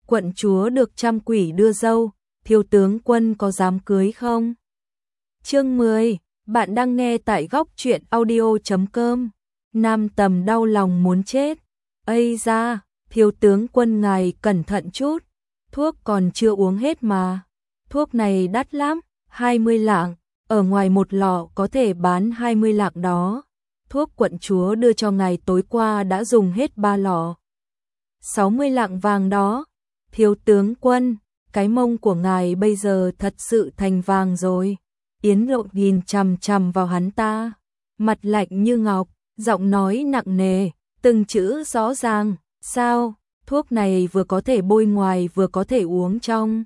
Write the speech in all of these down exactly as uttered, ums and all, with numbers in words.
quận chúa được trăm quỷ đưa dâu, thiếu tướng quân có dám cưới không? Chương mười, bạn đang nghe tại góc truyện audio chấm com. Nam Tầm đau lòng muốn chết. Ây da, thiếu tướng quân ngài cẩn thận chút, thuốc còn chưa uống hết mà. Thuốc này đắt lắm, hai mươi lạng, ở ngoài một lọ có thể bán hai mươi lạng đó. Thuốc quận chúa đưa cho ngài tối qua đã dùng hết ba lọ. sáu mươi lạng vàng đó. Thiếu tướng quân, cái mông của ngài bây giờ thật sự thành vàng rồi. Yến Lộ nhìn chằm chằm vào hắn ta, mặt lạnh như ngọc, giọng nói nặng nề, từng chữ rõ ràng. Sao, thuốc này vừa có thể bôi ngoài vừa có thể uống trong?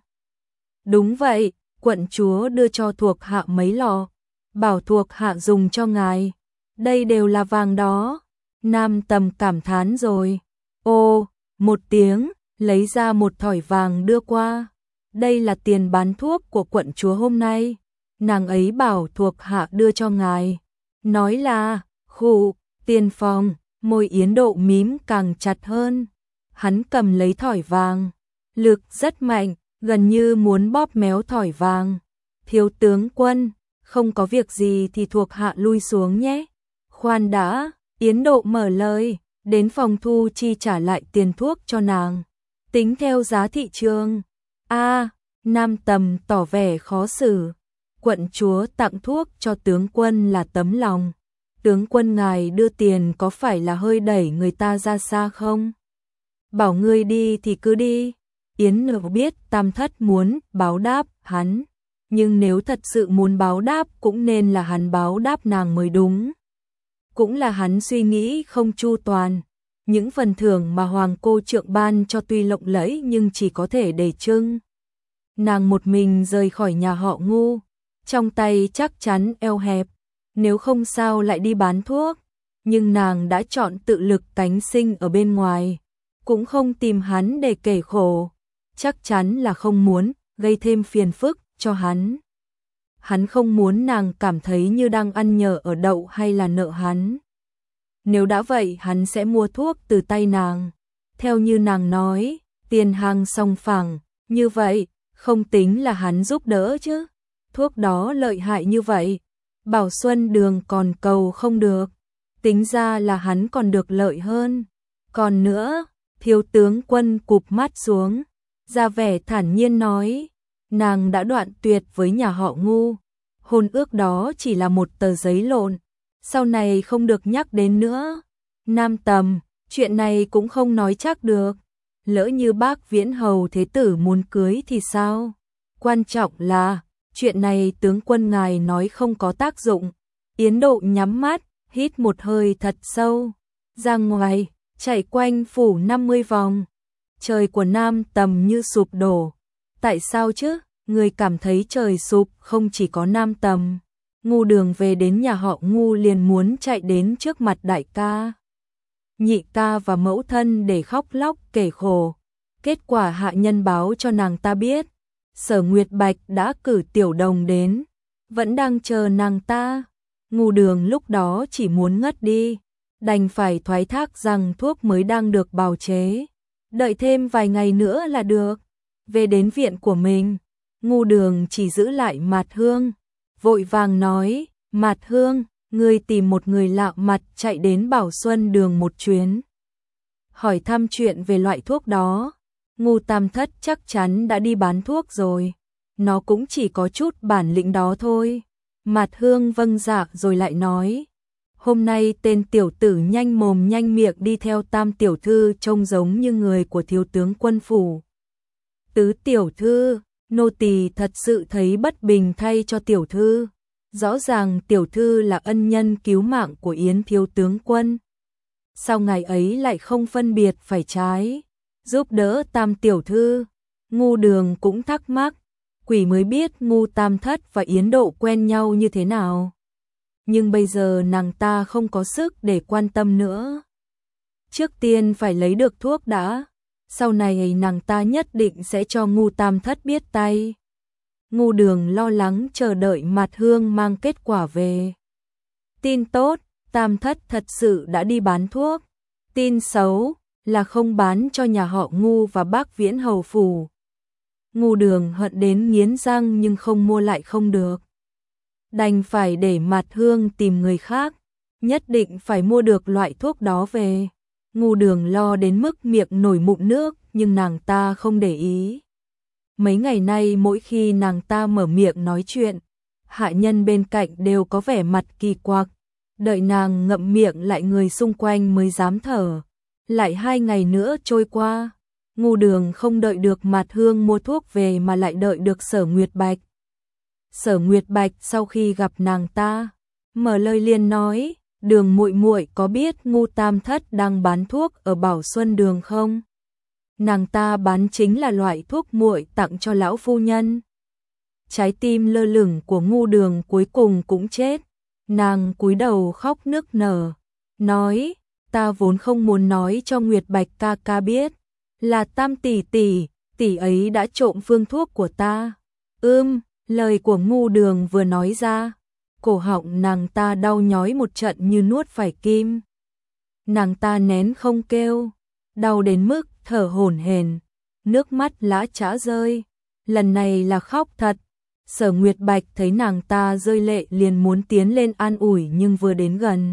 Đúng vậy, quận chúa đưa cho thuộc hạ mấy lọ, bảo thuộc hạ dùng cho ngài. Đây đều là vàng đó. Nam Tầm cảm thán rồi. Ô, một tiếng, lấy ra một thỏi vàng đưa qua. Đây là tiền bán thuốc của quận chúa hôm nay. Nàng ấy bảo thuộc hạ đưa cho ngài. Nói là, khụ, tiền phòng, môi Yến Độ mím càng chặt hơn. Hắn cầm lấy thỏi vàng, lực rất mạnh, gần như muốn bóp méo thỏi vàng. Thiếu tướng quân, không có việc gì thì thuộc hạ lui xuống nhé. Khoan đã, Yến Độ mở lời, đến phòng thu chi trả lại tiền thuốc cho nàng. Tính theo giá thị trường. A, Nam Tầm tỏ vẻ khó xử. Quận chúa tặng thuốc cho tướng quân là tấm lòng. Tướng quân ngài đưa tiền có phải là hơi đẩy người ta ra xa không? Bảo ngươi đi thì cứ đi. Yến Lộ biết Tam Thất muốn báo đáp hắn, nhưng nếu thật sự muốn báo đáp cũng nên là hắn báo đáp nàng mới đúng. Cũng là hắn suy nghĩ không chu toàn. Những phần thưởng mà hoàng cô trượng ban cho tuy lộng lẫy nhưng chỉ có thể để trưng. Nàng một mình rời khỏi nhà họ Ngu, trong tay chắc chắn eo hẹp, nếu không sao lại đi bán thuốc. Nhưng nàng đã chọn tự lực cánh sinh ở bên ngoài, cũng không tìm hắn để kể khổ, chắc chắn là không muốn gây thêm phiền phức cho hắn. Hắn không muốn nàng cảm thấy như đang ăn nhờ ở đậu hay là nợ hắn. Nếu đã vậy hắn sẽ mua thuốc từ tay nàng. Theo như nàng nói, tiền hàng song phẳng, như vậy, không tính là hắn giúp đỡ chứ. Thuốc đó lợi hại như vậy, Bảo Xuân Đường còn cầu không được. Tính ra là hắn còn được lợi hơn. Còn nữa, thiếu tướng quân cụp mắt xuống, ra vẻ thản nhiên nói, nàng đã đoạn tuyệt với nhà họ Ngu. Hôn ước đó chỉ là một tờ giấy lộn, sau này không được nhắc đến nữa. Nam Tầm, chuyện này cũng không nói chắc được. Lỡ như bác Viễn Hầu Thế Tử muốn cưới thì sao? Quan trọng là, chuyện này tướng quân ngài nói không có tác dụng. Yến Độ nhắm mắt, hít một hơi thật sâu. Ra ngoài, chạy quanh phủ năm mươi vòng. Trời của Nam Tầm như sụp đổ. Tại sao chứ? Người cảm thấy trời sụp không chỉ có Nam Tầm. Ngu Đường về đến nhà họ Ngu liền muốn chạy đến trước mặt đại ca, nhị ca và mẫu thân để khóc lóc kể khổ. Kết quả hạ nhân báo cho nàng ta biết, Sở Nguyệt Bạch đã cử Tiểu Đồng đến, vẫn đang chờ nàng ta. Ngu Đường lúc đó chỉ muốn ngất đi, đành phải thoái thác rằng thuốc mới đang được bào chế, đợi thêm vài ngày nữa là được. Về đến viện của mình, Ngu Đường chỉ giữ lại Mạt Hương, vội vàng nói, Mạt Hương, ngươi tìm một người lạ mặt chạy đến Bảo Xuân Đường một chuyến, hỏi thăm chuyện về loại thuốc đó. Ngu Tam Thất chắc chắn đã đi bán thuốc rồi, nó cũng chỉ có chút bản lĩnh đó thôi. Mạt Hương vâng dạ rồi lại nói, hôm nay tên tiểu tử nhanh mồm nhanh miệng đi theo Tam tiểu thư trông giống như người của thiếu tướng quân phủ. Tứ tiểu thư, nô tỳ thật sự thấy bất bình thay cho tiểu thư. Rõ ràng tiểu thư là ân nhân cứu mạng của Yến thiếu tướng quân, sao ngày ấy lại không phân biệt phải trái, giúp đỡ Tam tiểu thư? Ngu Đường cũng thắc mắc, quỷ mới biết Ngu Tam Thất và Yến Độ quen nhau như thế nào. Nhưng bây giờ nàng ta không có sức để quan tâm nữa. Trước tiên phải lấy được thuốc đã, sau này nàng ta nhất định sẽ cho Ngu Tam Thất biết tay. Ngu Đường lo lắng chờ đợi Mạt Hương mang kết quả về. Tin tốt, Tam Thất thật sự đã đi bán thuốc. Tin xấu là không bán cho nhà họ Ngu và bác Viễn hầu phủ. Ngu Đường hận đến nghiến răng nhưng không mua lại không được. Đành phải để Mạt Hương tìm người khác, nhất định phải mua được loại thuốc đó về. Ngu Đường lo đến mức miệng nổi mụn nước nhưng nàng ta không để ý. Mấy ngày nay mỗi khi nàng ta mở miệng nói chuyện, hạ nhân bên cạnh đều có vẻ mặt kỳ quặc, đợi nàng ngậm miệng lại người xung quanh mới dám thở. Lại hai ngày nữa trôi qua, Ngu Đường không đợi được Mạt Hương mua thuốc về mà lại đợi được Sở Nguyệt Bạch. Sở Nguyệt Bạch sau khi gặp nàng ta, mở lời liền nói, Đường muội muội có biết Ngu Tam Thất đang bán thuốc ở Bảo Xuân Đường không? Nàng ta bán chính là loại thuốc muội tặng cho lão phu nhân. Trái tim lơ lửng của Ngu Đường cuối cùng cũng chết, nàng cúi đầu khóc nức nở, nói, ta vốn không muốn nói cho Nguyệt Bạch ca ca biết, là Tam tỷ tỷ, tỷ ấy đã trộm phương thuốc của ta. Ưm, lời của Ngu Đường vừa nói ra, cổ họng nàng ta đau nhói một trận như nuốt phải kim. Nàng ta nén không kêu, đau đến mức thở hổn hển, nước mắt lã chã rơi, lần này là khóc thật. Sở Nguyệt Bạch thấy nàng ta rơi lệ liền muốn tiến lên an ủi nhưng vừa đến gần.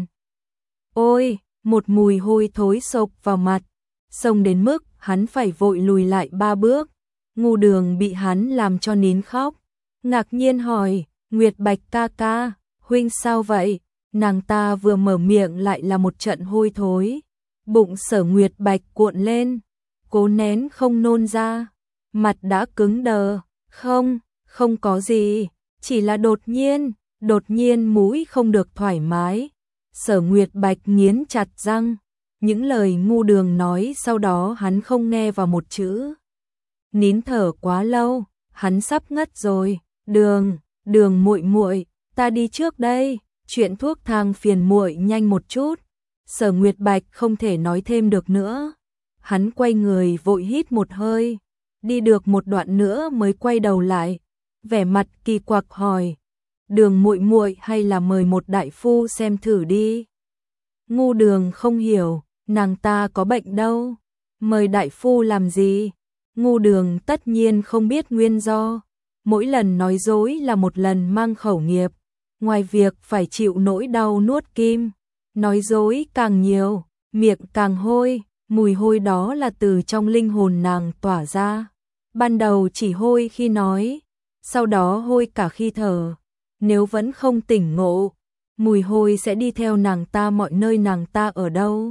Ôi, một mùi hôi thối xộc vào mặt, xông đến mức hắn phải vội lùi lại ba bước. Ngu Đường bị hắn làm cho nín khóc, ngạc nhiên hỏi, Nguyệt Bạch ca ca, huynh sao vậy? Nàng ta vừa mở miệng lại là một trận hôi thối. Bụng Sở Nguyệt Bạch cuộn lên, cố nén không nôn ra, mặt đã cứng đờ, không, không có gì, chỉ là đột nhiên, đột nhiên mũi không được thoải mái. Sở Nguyệt Bạch nghiến chặt răng, những lời Ngu Đường nói sau đó hắn không nghe vào một chữ. Nín thở quá lâu, hắn sắp ngất rồi, Đường, Đường muội muội, ta đi trước đây, chuyện thuốc thang phiền muội nhanh một chút. Sở Nguyệt Bạch không thể nói thêm được nữa, hắn quay người vội hít một hơi, đi được một đoạn nữa mới quay đầu lại, vẻ mặt kỳ quặc hỏi, Đường muội muội hay là mời một đại phu xem thử đi. Ngu Đường không hiểu, nàng ta có bệnh đâu, mời đại phu làm gì? Ngu Đường tất nhiên không biết nguyên do, mỗi lần nói dối là một lần mang khẩu nghiệp, ngoài việc phải chịu nỗi đau nuốt kim, nói dối càng nhiều, miệng càng hôi, mùi hôi đó là từ trong linh hồn nàng tỏa ra. Ban đầu chỉ hôi khi nói, sau đó hôi cả khi thở. Nếu vẫn không tỉnh ngộ, mùi hôi sẽ đi theo nàng ta mọi nơi nàng ta ở đâu.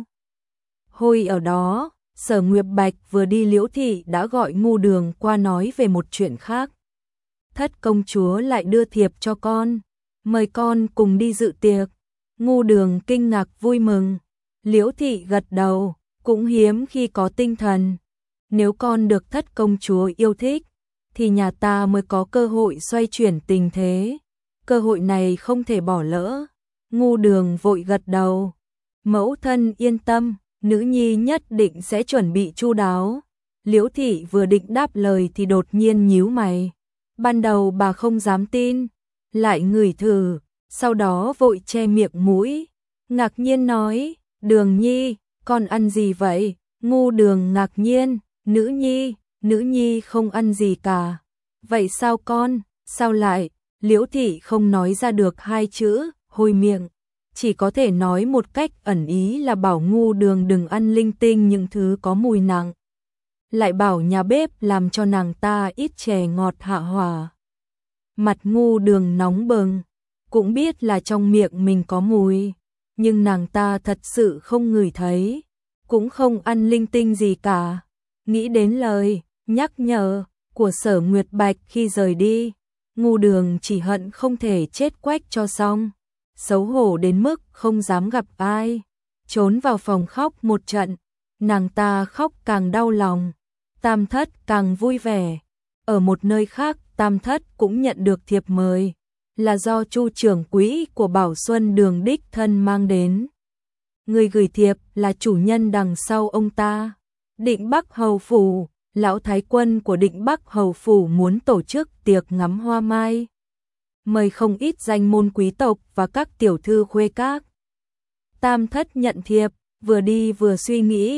Hôi ở đó, Sở Nguyệt Bạch vừa đi Liễu thị đã gọi Ngu Đường qua nói về một chuyện khác. Thất công chúa lại đưa thiệp cho con, mời con cùng đi dự tiệc. Ngu Đường kinh ngạc vui mừng, Liễu thị gật đầu, cũng hiếm khi có tinh thần. Nếu con được thất công chúa yêu thích, thì nhà ta mới có cơ hội xoay chuyển tình thế. Cơ hội này không thể bỏ lỡ. Ngu Đường vội gật đầu. Mẫu thân yên tâm, nữ nhi nhất định sẽ chuẩn bị chu đáo. Liễu thị vừa định đáp lời thì đột nhiên nhíu mày. Ban đầu bà không dám tin, lại ngửi thử, sau đó vội che miệng mũi, ngạc nhiên nói, Đường nhi, con ăn gì vậy? Ngu Đường ngạc nhiên, nữ nhi, nữ nhi không ăn gì cả. Vậy sao con, sao lại? Liễu thị không nói ra được hai chữ, hôi miệng, chỉ có thể nói một cách ẩn ý là bảo Ngu Đường đừng ăn linh tinh những thứ có mùi nặng. Lại bảo nhà bếp làm cho nàng ta ít chè ngọt hạ hỏa. Mặt Ngu Đường nóng bừng, cũng biết là trong miệng mình có mùi, nhưng nàng ta thật sự không ngửi thấy, cũng không ăn linh tinh gì cả. Nghĩ đến lời nhắc nhở của Sở Nguyệt Bạch khi rời đi, Ngu Đường chỉ hận không thể chết quách cho xong, xấu hổ đến mức không dám gặp ai, trốn vào phòng khóc một trận. Nàng ta khóc càng đau lòng, Tam Thất càng vui vẻ. Ở một nơi khác, Tam Thất cũng nhận được thiệp mời, là do Chu trưởng quỹ của Bảo Xuân Đường đích thân mang đến. Người gửi thiệp là chủ nhân đằng sau ông ta, Định Bắc Hầu phủ. Lão thái quân của Định Bắc Hầu phủ muốn tổ chức tiệc ngắm hoa mai, mời không ít danh môn quý tộc và các tiểu thư khuê các. Tam Thất nhận thiệp, vừa đi vừa suy nghĩ,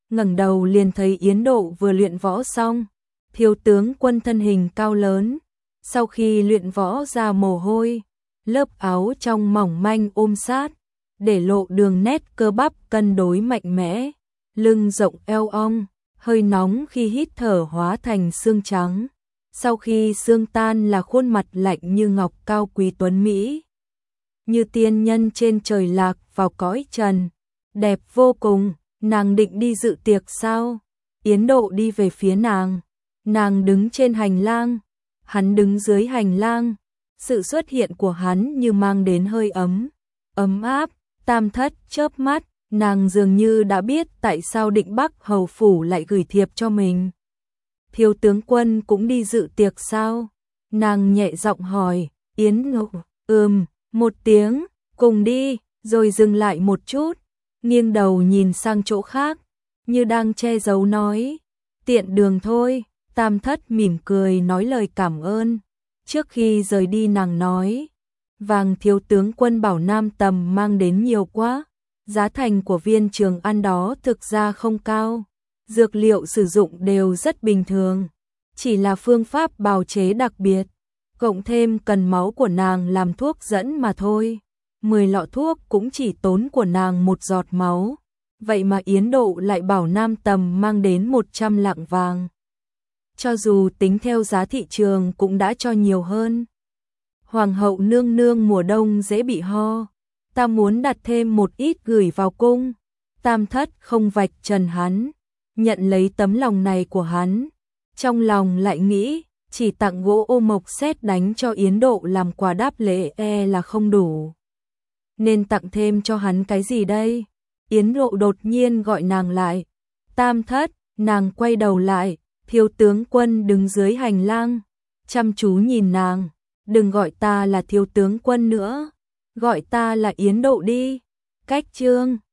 ngẩng đầu liền thấy Yến Độ vừa luyện võ xong. Thiếu tướng Quân thân hình cao lớn, sau khi luyện võ ra mồ hôi, lớp áo trong mỏng manh ôm sát, để lộ đường nét cơ bắp cân đối mạnh mẽ, lưng rộng eo ong, hơi nóng khi hít thở hóa thành xương trắng. Sau khi xương tan là khuôn mặt lạnh như ngọc cao quý tuấn Mỹ. Như tiên nhân trên trời lạc vào cõi trần, đẹp vô cùng. Nàng định đi dự tiệc sao? Yến Độ đi về phía nàng. Nàng đứng trên hành lang, hắn đứng dưới hành lang. Sự xuất hiện của hắn như mang đến hơi ấm, ấm áp. Tam Thất chớp mắt, nàng dường như đã biết tại sao Định Bắc hầu phủ lại gửi thiệp cho mình. Thiếu tướng Quân cũng đi dự tiệc sao? Nàng nhẹ giọng hỏi. Yến Độ ừm, một tiếng, cùng đi, rồi dừng lại một chút, nghiêng đầu nhìn sang chỗ khác, như đang che giấu nói, tiện đường thôi. Tam Thất mỉm cười nói lời cảm ơn. Trước khi rời đi nàng nói, vàng thiếu tướng Quân bảo Nam Tầm mang đến nhiều quá, giá thành của viên trường ăn đó thực ra không cao, dược liệu sử dụng đều rất bình thường, chỉ là phương pháp bào chế đặc biệt, cộng thêm cần máu của nàng làm thuốc dẫn mà thôi. Mười lọ thuốc cũng chỉ tốn của nàng một giọt máu, vậy mà Yến Độ lại bảo Nam Tầm mang đến một trăm lạng vàng. Cho dù tính theo giá thị trường cũng đã cho nhiều hơn. Hoàng hậu nương nương mùa đông dễ bị ho, ta muốn đặt thêm một ít gửi vào cung. Tam Thất không vạch trần hắn, nhận lấy tấm lòng này của hắn, trong lòng lại nghĩ, chỉ tặng gỗ ô mộc sét đánh cho Yến Độ làm quà đáp lễ e là không đủ. Nên tặng thêm cho hắn cái gì đây? Yến Độ đột nhiên gọi nàng lại. Tam Thất, nàng quay đầu lại, thiếu tướng Quân đứng dưới hành lang, chăm chú nhìn nàng. Đừng gọi ta là thiếu tướng Quân nữa, gọi ta là Yến Độ đi. Cách chương